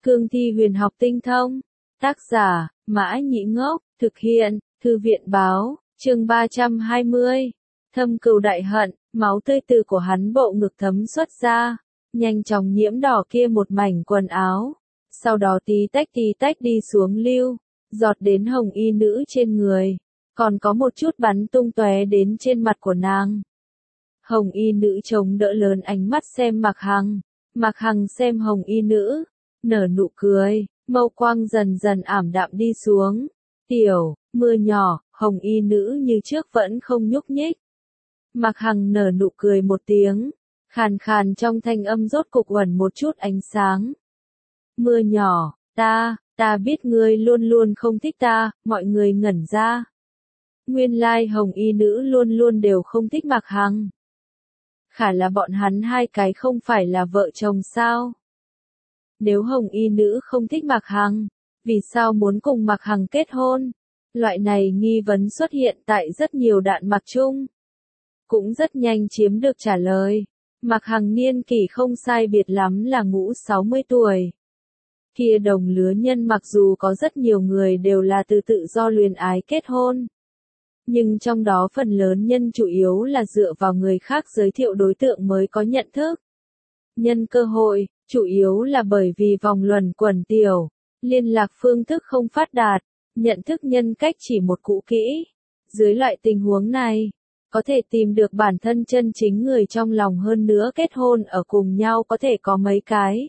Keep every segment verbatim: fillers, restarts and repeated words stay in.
Cương thi huyền học tinh thông. Tác giả, Mã Nhĩ Ngốc, thực hiện, Thư viện báo, chương ba trăm hai mươi. Thâm cừu đại hận, máu tươi từ của hắn bộ ngực thấm xuất ra, nhanh chóng nhiễm đỏ kia một mảnh quần áo. Sau đó tí tách tí tách đi xuống lưu, giọt đến hồng y nữ trên người, còn có một chút bắn tung tóe đến trên mặt của nàng. Hồng y nữ chống đỡ lớn ánh mắt xem Mạc Hằng, Mạc Hằng xem hồng y nữ, nở nụ cười, mâu quang dần dần ảm đạm đi xuống. Tiểu, mưa nhỏ, hồng y nữ như trước vẫn không nhúc nhích. Mạc Hằng nở nụ cười một tiếng, khàn khàn trong thanh âm rốt cục ẩn một chút ánh sáng. Mưa nhỏ, ta, ta biết ngươi luôn luôn không thích ta, mọi người ngẩn ra. Nguyên lai hồng y nữ luôn luôn đều không thích Mạc Hằng. Khả là bọn hắn hai cái không phải là vợ chồng sao? Nếu hồng y nữ không thích Mạc Hằng, vì sao muốn cùng Mạc Hằng kết hôn? Loại này nghi vấn xuất hiện tại rất nhiều đạn mạc chung. Cũng rất nhanh chiếm được trả lời. Mạc Hằng niên kỷ không sai biệt lắm là ngũ sáu mươi tuổi. Kia đồng lứa nhân mặc dù có rất nhiều người đều là từ tự do luyến ái kết hôn. Nhưng trong đó phần lớn nhân chủ yếu là dựa vào người khác giới thiệu đối tượng mới có nhận thức. Nhân cơ hội, chủ yếu là bởi vì vòng luẩn quẩn tiểu, liên lạc phương thức không phát đạt, nhận thức nhân cách chỉ một cũ kỹ. Dưới loại tình huống này, có thể tìm được bản thân chân chính người trong lòng hơn nữa kết hôn ở cùng nhau có thể có mấy cái.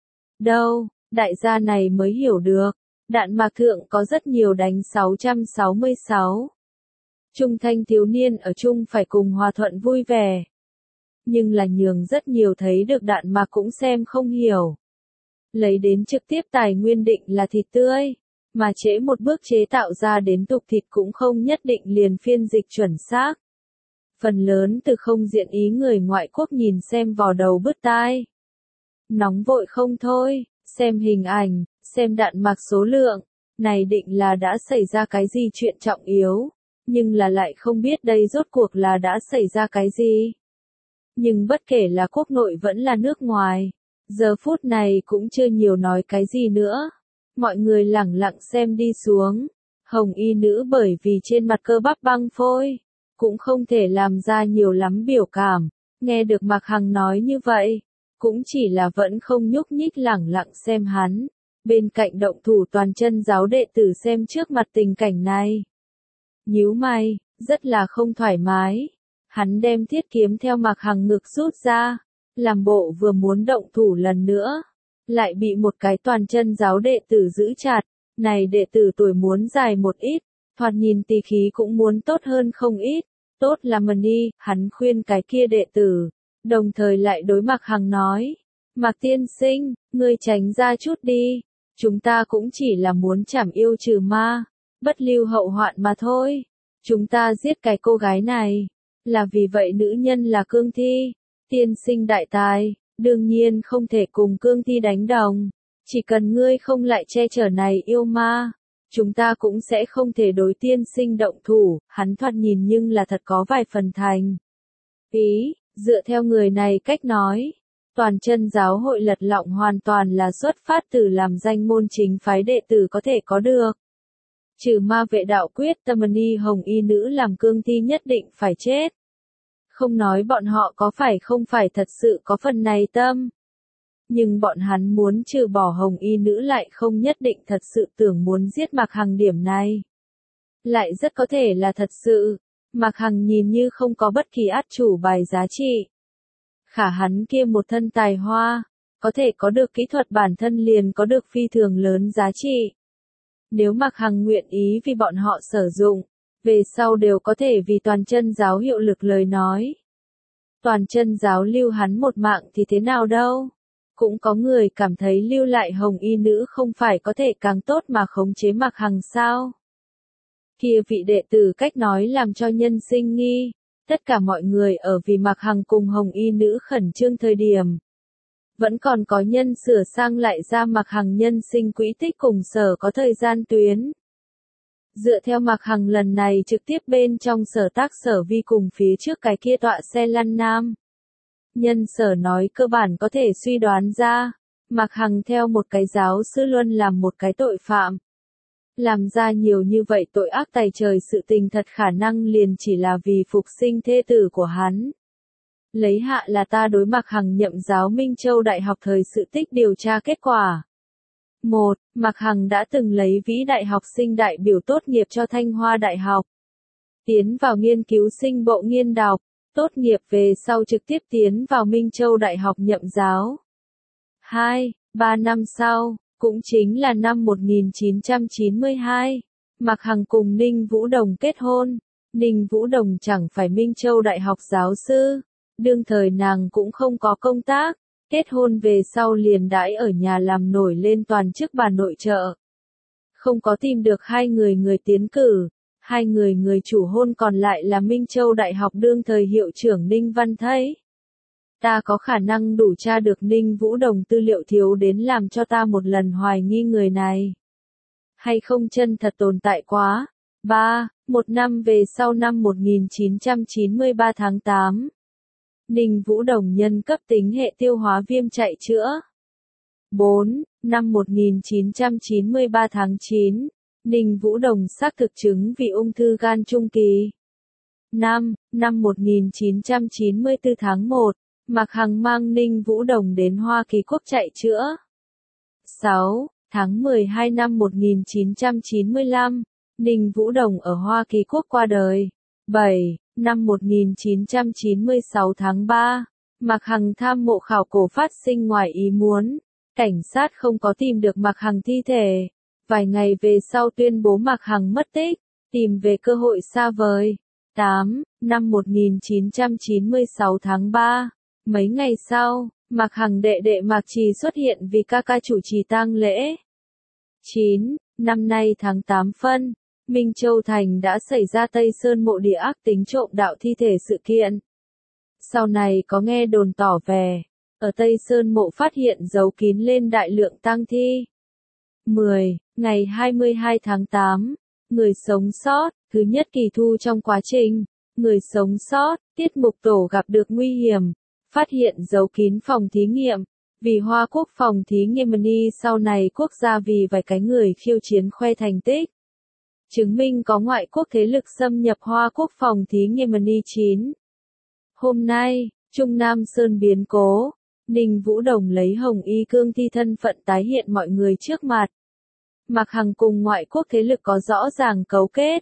Đâu, đại gia này mới hiểu được, đạn mạc thượng có rất nhiều đánh sáu trăm sáu mươi sáu. Trung thanh thiếu niên ở chung phải cùng hòa thuận vui vẻ. Nhưng là nhường rất nhiều thấy được đạn mạc cũng xem không hiểu. Lấy đến trực tiếp tài nguyên định là thịt tươi, mà trễ một bước chế tạo ra đến tục thịt cũng không nhất định liền phiên dịch chuẩn xác. Phần lớn từ không diện ý người ngoại quốc nhìn xem vò đầu bứt tai. Nóng vội không thôi, xem hình ảnh, xem đạn mạc số lượng, này định là đã xảy ra cái gì chuyện trọng yếu, nhưng là lại không biết đây rốt cuộc là đã xảy ra cái gì. Nhưng bất kể là quốc nội vẫn là nước ngoài, giờ phút này cũng chưa nhiều nói cái gì nữa. Mọi người lẳng lặng xem đi xuống, hồng y nữ bởi vì trên mặt cơ bắp băng phôi, cũng không thể làm ra nhiều lắm biểu cảm. Nghe được Mạc Hằng nói như vậy, cũng chỉ là vẫn không nhúc nhích lẳng lặng xem hắn. Bên cạnh động thủ toàn chân giáo đệ tử xem trước mặt tình cảnh này. Nhíu mày, rất là không thoải mái. Hắn đem thiết kiếm theo Mạc Hằng ngực rút ra, làm bộ vừa muốn động thủ lần nữa. Lại bị một cái toàn chân giáo đệ tử giữ chặt. Này đệ tử tuổi muốn dài một ít, thoạt nhìn tỳ khí cũng muốn tốt hơn không ít. Tốt là mần đi, hắn khuyên cái kia đệ tử. Đồng thời lại đối Mạc Hằng nói. Mạc tiên sinh, ngươi tránh ra chút đi. Chúng ta cũng chỉ là muốn trảm yêu trừ ma, bất lưu hậu hoạn mà thôi. Chúng ta giết cái cô gái này, là vì vậy nữ nhân là cương thi. Tiên sinh đại tài, đương nhiên không thể cùng cương thi đánh đồng. Chỉ cần ngươi không lại che chở này yêu ma, chúng ta cũng sẽ không thể đối tiên sinh động thủ. Hắn thoạt nhìn nhưng là thật có vài phần thành ý, dựa theo người này cách nói. Toàn chân giáo hội lật lọng hoàn toàn là xuất phát từ làm danh môn chính phái đệ tử có thể có được. Trừ ma vệ đạo quyết tâm ni hồng y nữ làm cương thi nhất định phải chết. Không nói bọn họ có phải không phải thật sự có phần này tâm. Nhưng bọn hắn muốn trừ bỏ hồng y nữ lại không nhất định thật sự tưởng muốn giết Mạc Hằng điểm này. Lại rất có thể là thật sự. Mạc Hằng nhìn như không có bất kỳ át chủ bài giá trị. Khả hắn kia một thân tài hoa, có thể có được kỹ thuật bản thân liền có được phi thường lớn giá trị. Nếu Mạc Hằng nguyện ý vì bọn họ sử dụng, về sau đều có thể vì toàn chân giáo hiệu lực lời nói. Toàn chân giáo lưu hắn một mạng thì thế nào đâu. Cũng có người cảm thấy lưu lại hồng y nữ không phải có thể càng tốt mà khống chế Mạc Hằng sao. Kia vị đệ tử cách nói làm cho nhân sinh nghi. Tất cả mọi người ở vì Mạc Hằng cùng hồng y nữ khẩn trương thời điểm. Vẫn còn có nhân sửa sang lại ra Mạc Hằng nhân sinh quỹ tích cùng sở có thời gian tuyến. Dựa theo Mạc Hằng lần này trực tiếp bên trong sở tác sở vi cùng phía trước cái kia tọa xe lăn nam. Nhân sở nói cơ bản có thể suy đoán ra, Mạc Hằng theo một cái giáo sư luôn làm một cái tội phạm. Làm ra nhiều như vậy tội ác tày trời sự tình thật khả năng liền chỉ là vì phục sinh thê tử của hắn. Lấy hạ là ta đối Mạc Hằng nhậm giáo Minh Châu Đại học thời sự tích điều tra kết quả. một. Mạc Hằng đã từng lấy vĩ đại học sinh đại biểu tốt nghiệp cho Thanh Hoa Đại học. Tiến vào nghiên cứu sinh bộ nghiên đọc, tốt nghiệp về sau trực tiếp tiến vào Minh Châu Đại học nhậm giáo. hai. Ba năm sau, cũng chính là năm một nghìn chín trăm chín mươi hai, Mạc Hằng cùng Ninh Vũ Đồng kết hôn. Ninh Vũ Đồng chẳng phải Minh Châu Đại học giáo sư, đương thời nàng cũng không có công tác, kết hôn về sau liền đãi ở nhà làm nổi lên toàn chức bà nội trợ. Không có tìm được hai người người tiến cử, hai người người chủ hôn còn lại là Minh Châu Đại học đương thời hiệu trưởng Ninh Văn Thấy. Ta có khả năng đủ tra được Ninh Vũ Đồng tư liệu thiếu đến làm cho ta một lần hoài nghi người này. Hay không chân thật tồn tại quá. ba. Một năm về sau năm một nghìn chín trăm chín mươi ba tháng tám. Ninh Vũ Đồng nhân cấp tính hệ tiêu hóa viêm chạy chữa. bốn. Năm một nghìn chín trăm chín mươi ba tháng chín. Ninh Vũ Đồng xác thực chứng vì ung thư gan trung kỳ. năm. Năm một nghìn chín trăm chín mươi tư tháng một. Mạc Hằng mang Ninh Vũ Đồng đến Hoa Kỳ Quốc chạy chữa. sáu. Tháng mười hai năm một nghìn chín trăm chín mươi lăm, Ninh Vũ Đồng ở Hoa Kỳ Quốc qua đời. bảy. Năm một nghìn chín trăm chín mươi sáu tháng ba, Mạc Hằng tham mộ khảo cổ phát sinh ngoài ý muốn. Cảnh sát không có tìm được Mạc Hằng thi thể. Vài ngày về sau tuyên bố Mạc Hằng mất tích, tìm về cơ hội xa vời. tám. Năm một nghìn chín trăm chín mươi sáu tháng ba, mấy ngày sau, Mạc Hằng đệ đệ Mạc Trì xuất hiện vì ca ca chủ trì tang lễ. chín. Năm nay tháng tám phân, Minh Châu Thành đã xảy ra Tây Sơn mộ địa ác tính trộm đạo thi thể sự kiện. Sau này có nghe đồn tỏ vẻ, ở Tây Sơn mộ phát hiện giấu kín lên đại lượng tang thi. mười. Ngày hai mươi hai tháng tám, người sống sót, thứ nhất kỳ thu trong quá trình, người sống sót, tiết mục tổ gặp được nguy hiểm, phát hiện giấu kín phòng thí nghiệm. Vì Hoa Quốc phòng thí nghiệm ni sau này quốc gia vì vài cái người khiêu chiến khoe thành tích. Chứng minh có ngoại quốc thế lực xâm nhập Hoa Quốc phòng thí nghiệm ni chín. Hôm nay, Trung Nam Sơn biến cố, Ninh Vũ Đồng lấy hồng y cương thi thân phận tái hiện mọi người trước mặt. Mạc Hằng cùng ngoại quốc thế lực có rõ ràng cấu kết.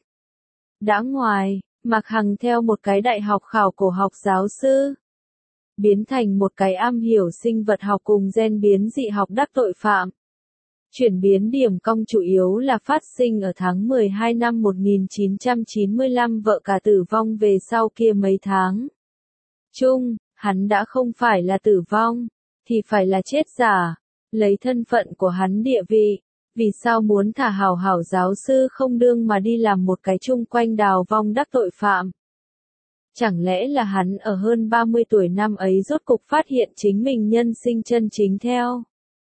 Đã ngoài, Mạc Hằng theo một cái đại học khảo cổ học giáo sư, biến thành một cái am hiểu sinh vật học cùng gen biến dị học đắc tội phạm. Chuyển biến điểm cong chủ yếu là phát sinh ở tháng mười hai năm một nghìn chín trăm chín mươi lăm vợ cả tử vong về sau kia mấy tháng. Chung, hắn đã không phải là tử vong, thì phải là chết giả. Lấy thân phận của hắn địa vị, vì sao muốn thả hảo hảo giáo sư không đương mà đi làm một cái chung quanh đào vong đắc tội phạm. Chẳng lẽ là hắn ở hơn ba mươi tuổi năm ấy rốt cục phát hiện chính mình nhân sinh chân chính theo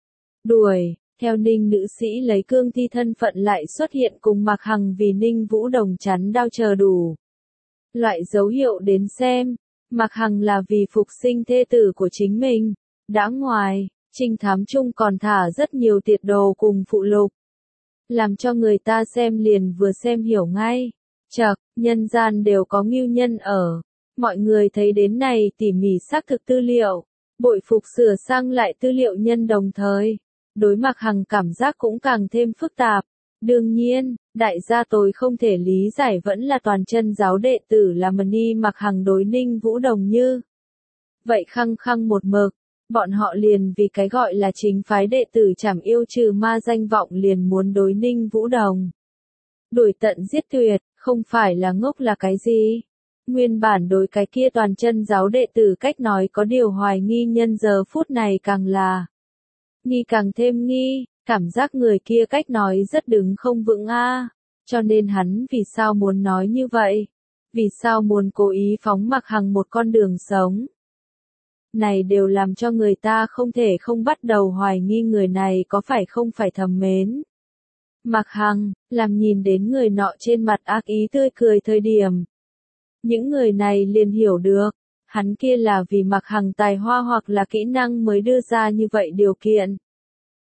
đuổi, theo Ninh nữ sĩ lấy cương thi thân phận lại xuất hiện cùng Mạc Hằng vì Ninh Vũ Đồng chắn đau chờ đủ loại dấu hiệu đến xem, Mạc Hằng là vì phục sinh thê tử của chính mình. Đã ngoài, trinh thám chung còn thả rất nhiều tiệt đồ cùng phụ lục, làm cho người ta xem liền vừa xem hiểu ngay. Chậc, nhân gian đều có ngưu nhân ở. Mọi người thấy đến này tỉ mỉ xác thực tư liệu, bội phục sửa sang lại tư liệu nhân đồng thời. Đối Mạc Hằng cảm giác cũng càng thêm phức tạp. Đương nhiên, đại gia tôi không thể lý giải vẫn là toàn chân giáo đệ tử là Mani Mạc Hằng đối Ninh Vũ Đồng như vậy khăng khăng một mực. Bọn họ liền vì cái gọi là chính phái đệ tử chảm yêu trừ ma danh vọng liền muốn đối Ninh Vũ Đồng đuổi tận giết tuyệt, không phải là ngốc là cái gì. Nguyên bản đối cái kia toàn chân giáo đệ tử cách nói có điều hoài nghi, nhân giờ phút này càng là nghi càng thêm nghi, cảm giác người kia cách nói rất đứng không vững a. Cho nên hắn vì sao muốn nói như vậy? Vì sao muốn cố ý phóng Mạc Hằng một con đường sống? Này đều làm cho người ta không thể không bắt đầu hoài nghi người này có phải không phải thầm mến Mạc Hằng, làm nhìn đến người nọ trên mặt ác ý tươi cười thời điểm. Những người này liền hiểu được, hắn kia là vì Mạc Hằng tài hoa hoặc là kỹ năng mới đưa ra như vậy điều kiện.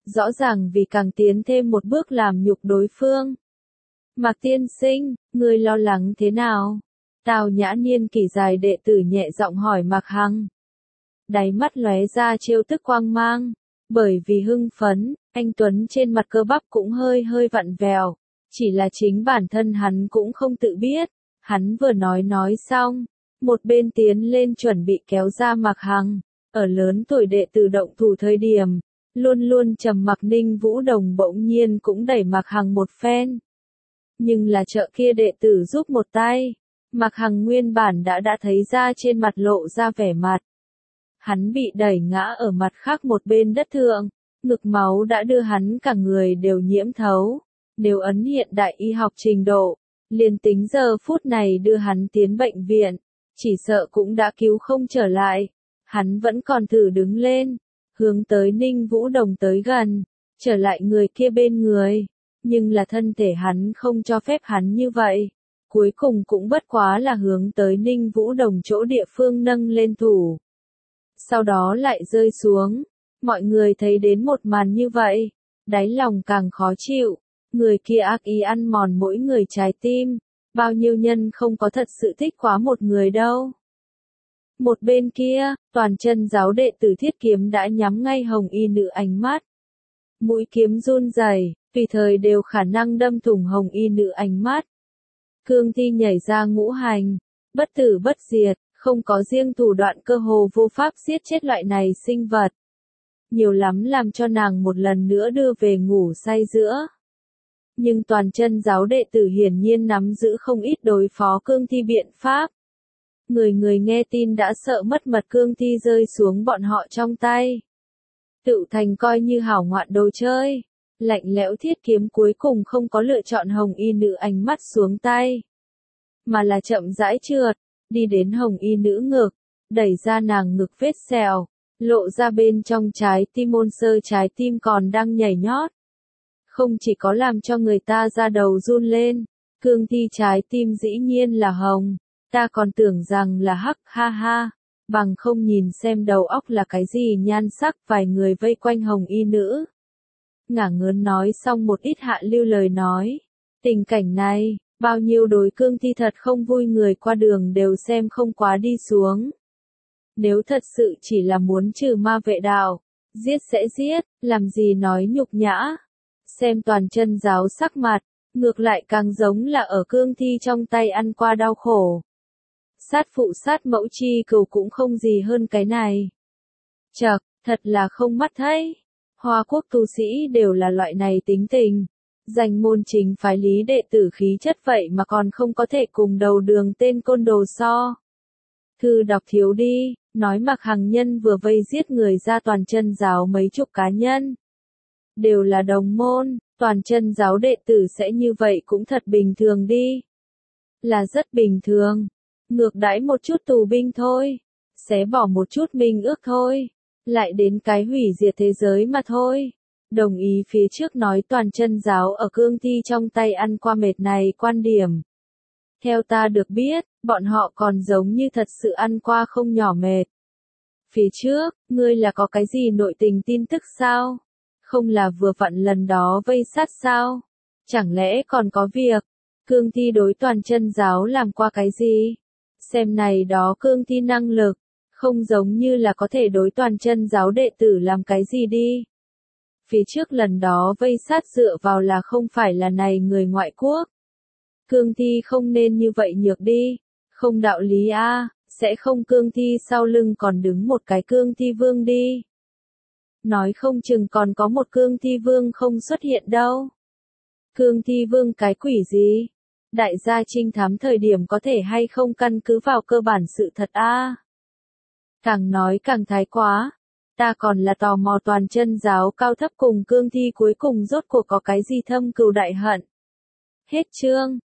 rõ ràng vì càng tiến thêm một bước làm nhục đối phương. Mạc tiên sinh, ngươi lo lắng thế nào? Tào Nhã niên kỷ dài đệ tử nhẹ giọng hỏi Mạc Hằng. Đáy mắt lóe ra trêu tức quang mang, bởi vì hưng phấn, anh Tuấn trên mặt cơ bắp cũng hơi hơi vặn vẹo, chỉ là chính bản thân hắn cũng không tự biết. Hắn vừa nói nói xong, một bên tiến lên chuẩn bị kéo ra Mạc Hằng, ở lớn tuổi đệ tử động thủ thời điểm, luôn luôn trầm mặc Ninh Vũ Đồng bỗng nhiên cũng đẩy Mạc Hằng một phen. Nhưng là trợ kia đệ tử giúp một tay, Mạc Hằng nguyên bản đã đã thấy ra trên mặt lộ ra vẻ mặt. Hắn bị đẩy ngã ở mặt khác một bên đất thượng, ngực máu đã đưa hắn cả người đều nhiễm thấu. Nếu ấn hiện đại y học trình độ, liền tính giờ phút này đưa hắn tiến bệnh viện, chỉ sợ cũng đã cứu không trở lại. Hắn vẫn còn thử đứng lên, hướng tới Ninh Vũ Đồng tới gần, trở lại người kia bên người. Nhưng là thân thể hắn không cho phép hắn như vậy. Cuối cùng cũng bất quá là hướng tới Ninh Vũ Đồng chỗ địa phương nâng lên thủ. Sau đó lại rơi xuống. Mọi người thấy đến một màn như vậy, đáy lòng càng khó chịu. Người kia ác ý ăn mòn mỗi người trái tim. Bao nhiêu nhân không có thật sự thích quá một người đâu. Một bên kia, toàn chân giáo đệ tử Thiết Kiếm đã nhắm ngay hồng y nữ ánh mắt. Mũi kiếm run rẩy, tùy thời đều khả năng đâm thủng hồng y nữ ánh mắt. Cương thi nhảy ra ngũ hành, bất tử bất diệt, không có riêng thủ đoạn cơ hồ vô pháp giết chết loại này sinh vật. Nhiều lắm làm cho nàng một lần nữa đưa về ngủ say giữa. Nhưng toàn chân giáo đệ tử hiển nhiên nắm giữ không ít đối phó cương thi biện pháp. Người người nghe tin đã sợ mất mật cương thi rơi xuống bọn họ trong tay. Tự thành coi như hảo ngoạn đồ chơi. Lạnh lẽo Thiết Kiếm cuối cùng không có lựa chọn hồng y nữ ánh mắt xuống tay. Mà là chậm rãi trượt, đi đến hồng y nữ ngực, đẩy ra nàng ngực vết sẹo, lộ ra bên trong trái tim môn sơ trái tim còn đang nhảy nhót. Không chỉ có làm cho người ta ra đầu run lên, cương thi trái tim dĩ nhiên là hồng, ta còn tưởng rằng là hắc ha ha, bằng không nhìn xem đầu óc là cái gì nhan sắc. Vài người vây quanh hồng y nữ. Ngả ngớn nói xong một ít hạ lưu lời nói. Tình cảnh này, bao nhiêu đối cương thi thật không vui người qua đường đều xem không quá đi xuống. Nếu thật sự chỉ là muốn trừ ma vệ đạo, giết sẽ giết, làm gì nói nhục nhã. Xem toàn chân giáo sắc mặt, ngược lại càng giống là ở cương thi trong tay ăn qua đau khổ. Sát phụ sát mẫu chi cừu cũng không gì hơn cái này. Chậc, thật là không mắt thấy. Hoa quốc tu sĩ đều là loại này tính tình. Danh môn chính phái lý đệ tử khí chất vậy mà còn không có thể cùng đầu đường tên côn đồ so. Thư đọc thiếu đi, nói Mạc Hằng nhân vừa vây giết người ra toàn chân giáo mấy chục cá nhân. Đều là đồng môn, toàn chân giáo đệ tử sẽ như vậy cũng thật bình thường đi. Là rất bình thường. Ngược đãi một chút tù binh thôi. Xé bỏ một chút minh ước thôi. Lại đến cái hủy diệt thế giới mà thôi. Đồng ý phía trước nói toàn chân giáo ở cương thi trong tay ăn qua mệt này quan điểm. Theo ta được biết, bọn họ còn giống như thật sự ăn qua không nhỏ mệt. Phía trước, ngươi là có cái gì nội tình tin tức sao? Không là vừa vặn lần đó vây sát sao? Chẳng lẽ còn có việc? Cương thi đối toàn chân giáo làm qua cái gì? Xem này đó cương thi năng lực, không giống như là có thể đối toàn chân giáo đệ tử làm cái gì đi. Phía trước lần đó vây sát dựa vào là không phải là này người ngoại quốc. Cương thi không nên như vậy nhược đi, không đạo lý a, sẽ không cương thi sau lưng còn đứng một cái cương thi vương đi. Nói không chừng còn có một cương thi vương không xuất hiện đâu. Cương thi vương cái quỷ gì? Đại gia trinh thám thời điểm có thể hay không căn cứ vào cơ bản sự thật a? Càng nói càng thái quá. Ta còn là tò mò toàn chân giáo cao thấp cùng cương thi cuối cùng rốt cuộc có cái gì thâm cừu đại hận. Hết chương.